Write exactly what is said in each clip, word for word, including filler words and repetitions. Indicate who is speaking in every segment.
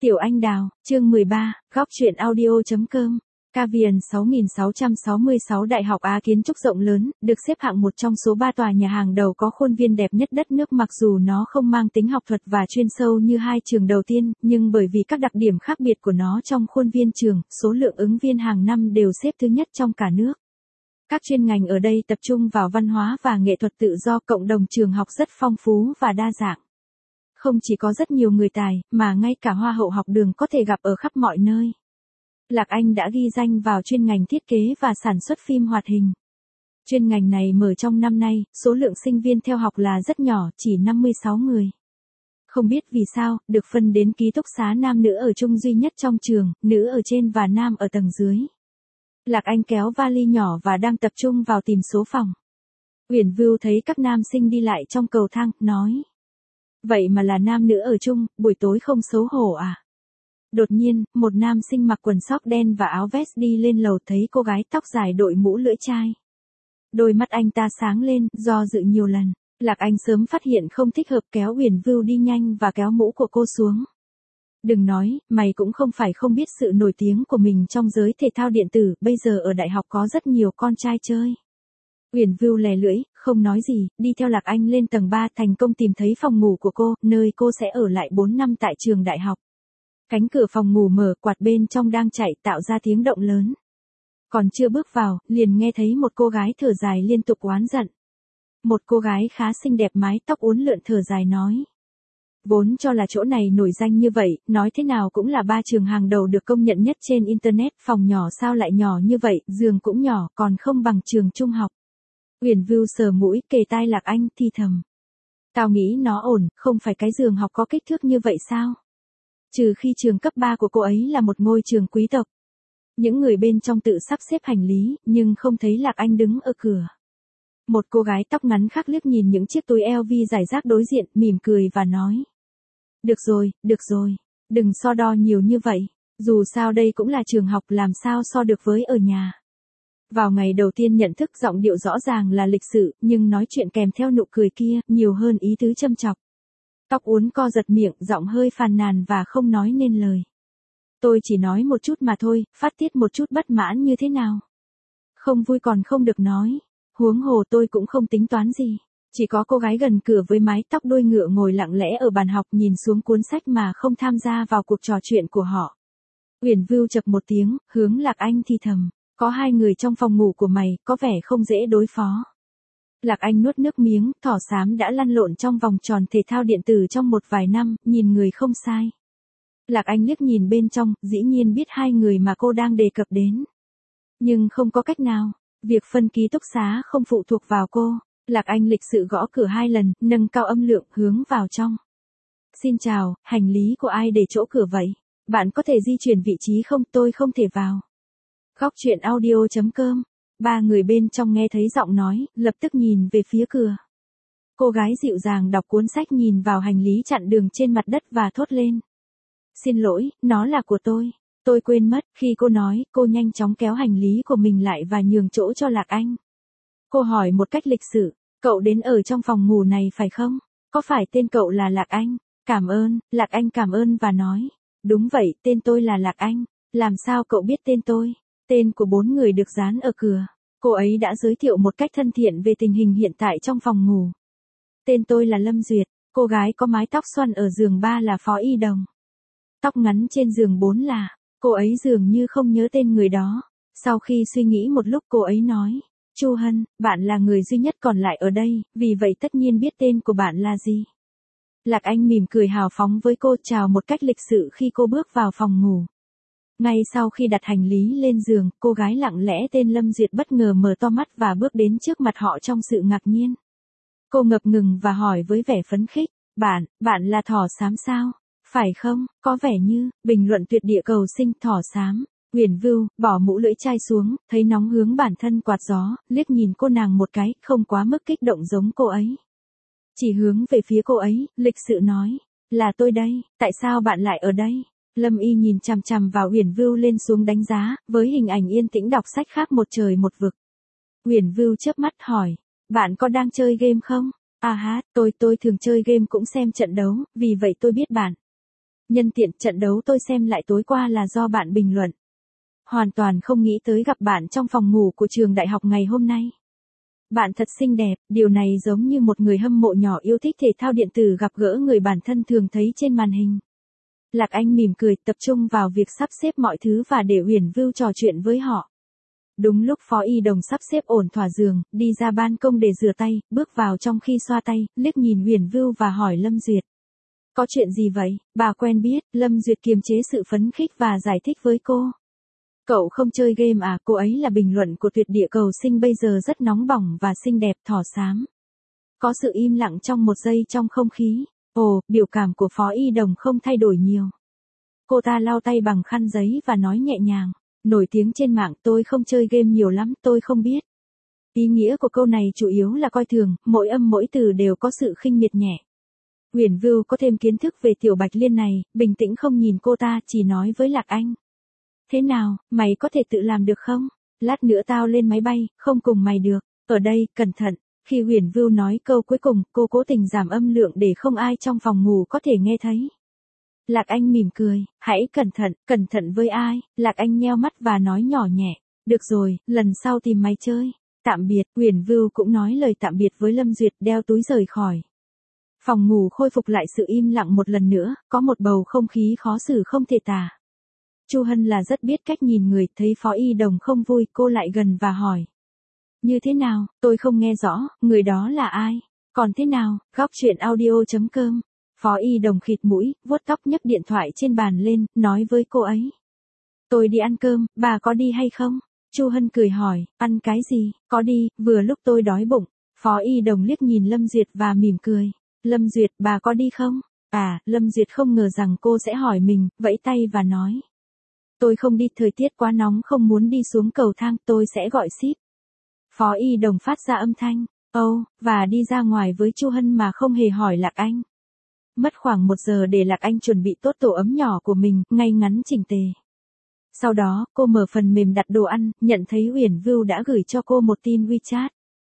Speaker 1: Tiểu Anh Đào, chương mười ba, góc truyện audio.com. Cavian sáu nghìn sáu trăm sáu mươi sáu Đại học Á kiến trúc rộng lớn, được xếp hạng một trong số ba tòa nhà hàng đầu có khuôn viên đẹp nhất đất nước. Mặc dù nó không mang tính học thuật và chuyên sâu như hai trường đầu tiên, nhưng bởi vì các đặc điểm khác biệt của nó trong khuôn viên trường, số lượng ứng viên hàng năm đều xếp thứ nhất trong cả nước. Các chuyên ngành ở đây tập trung vào văn hóa và nghệ thuật tự do, cộng đồng trường học rất phong phú và đa dạng. Không chỉ có rất nhiều người tài, mà ngay cả hoa hậu học đường có thể gặp ở khắp mọi nơi. Lạc Anh đã ghi danh vào chuyên ngành thiết kế và sản xuất phim hoạt hình. Chuyên ngành này mở trong năm nay, số lượng sinh viên theo học là rất nhỏ, chỉ năm mươi sáu người. Không biết vì sao, được phân đến ký túc xá nam nữ ở chung duy nhất trong trường, nữ ở trên và nam ở tầng dưới. Lạc Anh kéo vali nhỏ và đang tập trung vào tìm số phòng. Uyển Vưu thấy các nam sinh đi lại trong cầu thang, nói. Vậy mà là nam nữ ở chung, buổi tối không xấu hổ à? Đột nhiên, một nam sinh mặc quần sóc đen và áo vest đi lên lầu, thấy cô gái tóc dài đội mũ lưỡi chai. Đôi mắt anh ta sáng lên, do dự nhiều lần. Lạc Anh sớm phát hiện không thích hợp, kéo Uyển Vưu đi nhanh và kéo mũ của cô xuống. Đừng nói, mày cũng không phải không biết sự nổi tiếng của mình trong giới thể thao điện tử, bây giờ ở đại học có rất nhiều con trai chơi. Uyển Vưu lè lưỡi, không nói gì, đi theo Lạc Anh lên tầng ba, thành công tìm thấy phòng ngủ của cô, nơi cô sẽ ở lại bốn năm tại trường đại học. Cánh cửa phòng ngủ mở, quạt bên trong đang chạy, tạo ra tiếng động lớn. Còn chưa bước vào, liền nghe thấy một cô gái thở dài liên tục oán giận. Một cô gái khá xinh đẹp, mái tóc uốn lượn thở dài nói. Vốn cho là chỗ này nổi danh như vậy, nói thế nào cũng là ba trường hàng đầu được công nhận nhất trên Internet, phòng nhỏ sao lại nhỏ như vậy, giường cũng nhỏ, còn không bằng trường trung học. Uyển Vưu sờ mũi, kề tai Lạc Anh, thì thầm. Tao nghĩ nó ổn, không phải cái giường học có kích thước như vậy sao? Trừ khi trường cấp ba của cô ấy là một ngôi trường quý tộc. Những người bên trong tự sắp xếp hành lý, nhưng không thấy Lạc Anh đứng ở cửa. Một cô gái tóc ngắn khác liếc nhìn những chiếc túi L V rải rác đối diện, mỉm cười và nói. Được rồi, được rồi, đừng so đo nhiều như vậy, dù sao đây cũng là trường học, làm sao so được với ở nhà. Vào ngày đầu tiên nhận thức, giọng điệu rõ ràng là lịch sự, nhưng nói chuyện kèm theo nụ cười kia, nhiều hơn ý tứ châm chọc. Tóc uốn co giật miệng, giọng hơi phàn nàn và không nói nên lời. Tôi chỉ nói một chút mà thôi, phát tiết một chút bất mãn như thế nào. Không vui còn không được nói, huống hồ tôi cũng không tính toán gì. Chỉ có cô gái gần cửa với mái tóc đuôi ngựa ngồi lặng lẽ ở bàn học, nhìn xuống cuốn sách mà không tham gia vào cuộc trò chuyện của họ. Uyển Vưu chập một tiếng, hướng Lạc Anh thì thầm. Có hai người trong phòng ngủ của mày, có vẻ không dễ đối phó. Lạc Anh nuốt nước miếng, thỏ xám đã lăn lộn trong vòng tròn thể thao điện tử trong một vài năm, nhìn người không sai. Lạc Anh liếc nhìn bên trong, dĩ nhiên biết hai người mà cô đang đề cập đến. Nhưng không có cách nào, việc phân ký túc xá không phụ thuộc vào cô. Lạc Anh lịch sự gõ cửa hai lần, nâng cao âm lượng, hướng vào trong. Xin chào, hành lý của ai để chỗ cửa vậy? Bạn có thể di chuyển vị trí không, tôi không thể vào. Góc truyện audio.com. Ba người bên trong nghe thấy giọng nói, lập tức nhìn về phía cửa. Cô gái dịu dàng đọc cuốn sách, nhìn vào hành lý chặn đường trên mặt đất và thốt lên. Xin lỗi, nó là của tôi. Tôi quên mất. Khi cô nói, cô nhanh chóng kéo hành lý của mình lại và nhường chỗ cho Lạc Anh. Cô hỏi một cách lịch sự, cậu đến ở trong phòng ngủ này phải không? Có phải tên cậu là Lạc Anh? Cảm ơn. Lạc Anh cảm ơn và nói. Đúng vậy, tên tôi là Lạc Anh. Làm sao cậu biết tên tôi? Tên của bốn người được dán ở cửa. Cô ấy đã giới thiệu một cách thân thiện về tình hình hiện tại trong phòng ngủ. Tên tôi là Lâm Duyệt. Cô gái có mái tóc xoăn ở giường ba là Phó Y Đồng. Tóc ngắn trên giường bốn là. Cô ấy dường như không nhớ tên người đó. Sau khi suy nghĩ một lúc, cô ấy nói. Chu Hân, bạn là người duy nhất còn lại ở đây, vì vậy tất nhiên biết tên của bạn là gì. Lạc Anh mỉm cười hào phóng với cô, chào một cách lịch sự khi cô bước vào phòng ngủ. Ngay sau khi đặt hành lý lên giường, cô gái lặng lẽ tên Lâm Duyệt bất ngờ mở to mắt và bước đến trước mặt họ trong sự ngạc nhiên. Cô ngập ngừng và hỏi với vẻ phấn khích, bạn, bạn là thỏ xám sao? Phải không? Có vẻ như, bình luận tuyệt địa cầu sinh thỏ xám. Uyển Vưu, bỏ mũ lưỡi chai xuống, thấy nóng hướng bản thân quạt gió, liếc nhìn cô nàng một cái, không quá mức kích động giống cô ấy. Chỉ hướng về phía cô ấy, lịch sự nói, là tôi đây, tại sao bạn lại ở đây? Lâm Y nhìn chằm chằm vào Uyển Vưu lên xuống đánh giá, với hình ảnh yên tĩnh đọc sách khác một trời một vực. Uyển Vưu chớp mắt hỏi, bạn có đang chơi game không? À ha, tôi tôi thường chơi game cũng xem trận đấu, vì vậy tôi biết bạn. Nhân tiện trận đấu tôi xem lại tối qua là do bạn bình luận. Hoàn toàn không nghĩ tới gặp bạn trong phòng ngủ của trường đại học ngày hôm nay. Bạn thật xinh đẹp, điều này giống như một người hâm mộ nhỏ yêu thích thể thao điện tử gặp gỡ người bản thân thường thấy trên màn hình. Lạc Anh mỉm cười, tập trung vào việc sắp xếp mọi thứ và để Uyển Vưu trò chuyện với họ. Đúng lúc Phó Y Đồng sắp xếp ổn thỏa giường, đi ra ban công để rửa tay, bước vào trong khi xoa tay, liếc nhìn Uyển Vưu và hỏi Lâm Duyệt. Có chuyện gì vậy? Bà quen biết, Lâm Duyệt kiềm chế sự phấn khích và giải thích với cô. Cậu không chơi game à? Cô ấy là bình luận của tuyệt địa cầu sinh bây giờ rất nóng bỏng và xinh đẹp thỏ xám. Có sự im lặng trong một giây trong không khí. Ồ, biểu cảm của Phó Y Đồng không thay đổi nhiều. Cô ta lau tay bằng khăn giấy và nói nhẹ nhàng. Nổi tiếng trên mạng, tôi không chơi game nhiều lắm, tôi không biết. Ý nghĩa của câu này chủ yếu là coi thường, mỗi âm mỗi từ đều có sự khinh miệt nhẹ. Uyển Vưu có thêm kiến thức về Tiểu Bạch Liên này, bình tĩnh không nhìn cô ta, chỉ nói với Lạc Anh. Thế nào, mày có thể tự làm được không? Lát nữa tao lên máy bay, không cùng mày được. Ở đây, cẩn thận. Khi Uyển Vưu nói câu cuối cùng, cô cố tình giảm âm lượng để không ai trong phòng ngủ có thể nghe thấy. Lạc Anh mỉm cười, hãy cẩn thận, cẩn thận với ai? Lạc Anh nheo mắt và nói nhỏ nhẹ, được rồi, lần sau tìm mày chơi. Tạm biệt, Uyển Vưu cũng nói lời tạm biệt với Lâm Duyệt, đeo túi rời khỏi. Phòng ngủ khôi phục lại sự im lặng một lần nữa, có một bầu không khí khó xử không thể tả. Chu Hân là rất biết cách nhìn người, thấy Phó Y Đồng không vui, cô lại gần và hỏi. Như thế nào, tôi không nghe rõ, người đó là ai? Còn thế nào, góc chuyện audio chấm com. Phó Y Đồng khịt mũi, vuốt tóc nhấc điện thoại trên bàn lên, nói với cô ấy. Tôi đi ăn cơm, bà có đi hay không? Chu Hân cười hỏi, ăn cái gì? Có đi, vừa lúc tôi đói bụng. Phó Y Đồng liếc nhìn Lâm Duyệt và mỉm cười. Lâm Duyệt, bà có đi không? À, Lâm Duyệt không ngờ rằng cô sẽ hỏi mình, vẫy tay và nói. Tôi không đi, thời tiết quá nóng không muốn đi xuống cầu thang, tôi sẽ gọi ship. Phó Y Đồng phát ra âm thanh, âu, oh, và đi ra ngoài với Chu Hân mà không hề hỏi Lạc Anh. Mất khoảng một giờ để Lạc Anh chuẩn bị tốt tổ ấm nhỏ của mình, ngay ngắn chỉnh tề. Sau đó, cô mở phần mềm đặt đồ ăn, nhận thấy Uyển Vưu đã gửi cho cô một tin WeChat.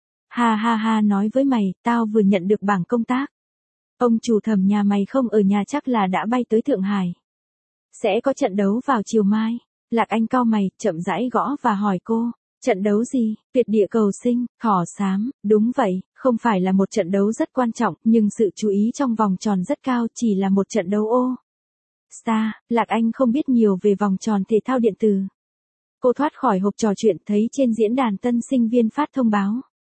Speaker 1: Ha ha ha, nói với mày, tao vừa nhận được bảng công tác. Ông chủ thẩm nhà mày không ở nhà, chắc là đã bay tới Thượng Hải. Sẽ có trận đấu vào chiều mai. Lạc Anh cau mày, chậm rãi gõ và hỏi cô. Trận đấu gì? Tuyệt địa cầu sinh, thỏ xám, đúng vậy, không phải là một trận đấu rất quan trọng, nhưng sự chú ý trong vòng tròn rất cao, chỉ là một trận đấu ô. Star, Lạc Anh không biết nhiều về vòng tròn thể thao điện tử. Cô thoát khỏi hộp trò chuyện, thấy trên diễn đàn tân sinh viên phát thông báo.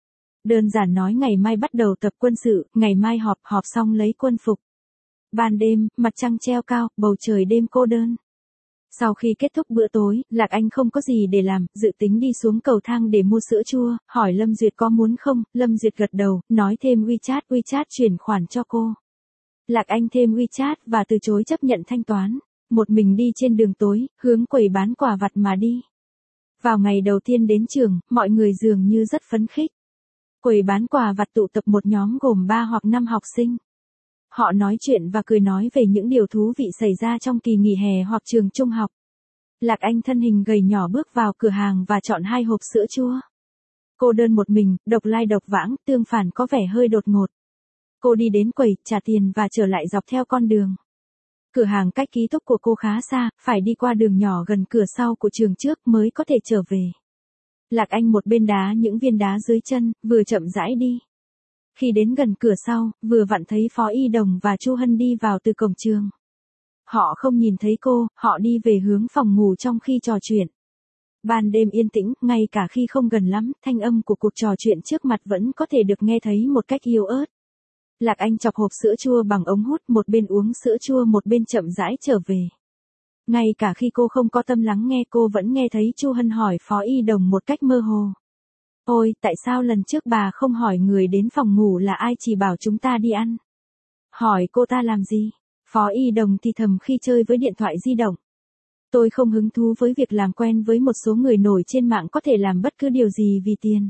Speaker 1: Đơn giản nói ngày mai bắt đầu tập quân sự, ngày mai họp, họp xong lấy quân phục. Ban đêm, mặt trăng treo cao, bầu trời đêm cô đơn. Sau khi kết thúc bữa tối, Lạc Anh không có gì để làm, dự tính đi xuống cầu thang để mua sữa chua, hỏi Lâm Duyệt có muốn không, Lâm Duyệt gật đầu, nói thêm WeChat, WeChat chuyển khoản cho cô. Lạc Anh thêm WeChat và từ chối chấp nhận thanh toán, một mình đi trên đường tối, hướng quầy bán quà vặt mà đi. Vào ngày đầu tiên đến trường, mọi người dường như rất phấn khích. Quầy bán quà vặt tụ tập một nhóm gồm ba hoặc năm học sinh. Họ nói chuyện và cười nói về những điều thú vị xảy ra trong kỳ nghỉ hè hoặc trường trung học. Lạc Anh thân hình gầy nhỏ bước vào cửa hàng và chọn hai hộp sữa chua. Cô đơn một mình, độc lai độc vãng, tương phản có vẻ hơi đột ngột. Cô đi đến quầy, trả tiền và trở lại dọc theo con đường. Cửa hàng cách ký túc của cô khá xa, phải đi qua đường nhỏ gần cửa sau của trường trước mới có thể trở về. Lạc Anh một bên đá những viên đá dưới chân, vừa chậm rãi đi. Khi đến gần cửa sau, vừa vặn thấy Phó Y Đồng và Chu Hân đi vào từ cổng trường. Họ không nhìn thấy cô, họ đi về hướng phòng ngủ trong khi trò chuyện. Ban đêm yên tĩnh, ngay cả khi không gần lắm, thanh âm của cuộc trò chuyện trước mặt vẫn có thể được nghe thấy một cách yếu ớt. Lạc Anh chọc hộp sữa chua bằng ống hút, một bên uống sữa chua một bên chậm rãi trở về. Ngay cả khi cô không có tâm lắng nghe, cô vẫn nghe thấy Chu Hân hỏi Phó Y Đồng một cách mơ hồ. Ôi, tại sao lần trước bà không hỏi người đến phòng ngủ là ai, chỉ bảo chúng ta đi ăn? Hỏi cô ta làm gì? Phó Y Đồng thì thầm khi chơi với điện thoại di động. Tôi không hứng thú với việc làm quen với một số người nổi trên mạng có thể làm bất cứ điều gì vì tiền.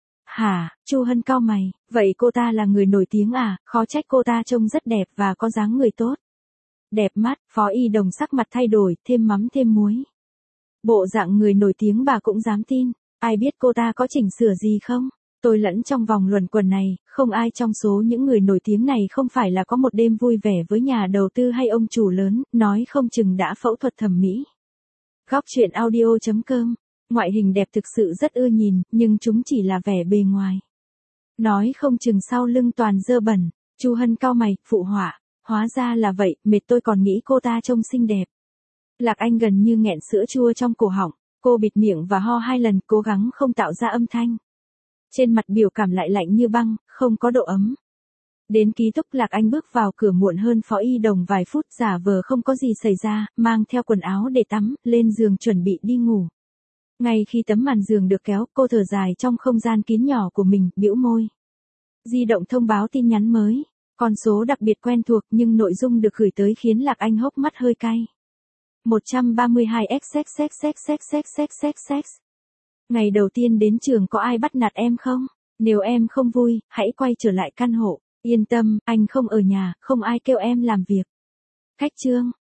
Speaker 1: Hả? Chu Hân cau mày, vậy cô ta là người nổi tiếng à? Khó trách, cô ta trông rất đẹp và có dáng người tốt. Đẹp mắt, Phó Y Đồng sắc mặt thay đổi, thêm mắm thêm muối. Bộ dạng người nổi tiếng bà cũng dám tin, ai biết cô ta có chỉnh sửa gì không? Tôi lẫn trong vòng luẩn quẩn này, không ai trong số những người nổi tiếng này không phải là có một đêm vui vẻ với nhà đầu tư hay ông chủ lớn, nói không chừng đã phẫu thuật thẩm mỹ. Góc chuyện audio chấm com. Ngoại hình đẹp thực sự rất ưa nhìn, nhưng chúng chỉ là vẻ bề ngoài. Nói không chừng sau lưng toàn dơ bẩn. Chu Hân cau mày, phụ họa. Hóa ra là vậy, mệt tôi còn nghĩ cô ta trông xinh đẹp. Lạc Anh gần như nghẹn sữa chua trong cổ họng. Cô bịt miệng và ho hai lần, cố gắng không tạo ra âm thanh. Trên mặt biểu cảm lại lạnh như băng, không có độ ấm. Đến ký túc Lạc Anh bước vào cửa muộn hơn Phó Y Đồng vài phút, giả vờ không có gì xảy ra, mang theo quần áo để tắm, lên giường chuẩn bị đi ngủ. Ngay khi tấm màn giường được kéo, cô thở dài trong không gian kín nhỏ của mình, bĩu môi. Di động thông báo tin nhắn mới. Con số đặc biệt quen thuộc nhưng nội dung được gửi tới khiến Lạc Anh hốc mắt hơi cay. một trăm ba mươi hai xxxxxxxxxx. Ngày đầu tiên đến trường có ai bắt nạt em không? Nếu em không vui, hãy quay trở lại căn hộ. Yên tâm, anh không ở nhà, không ai kêu em làm việc. Khách trương.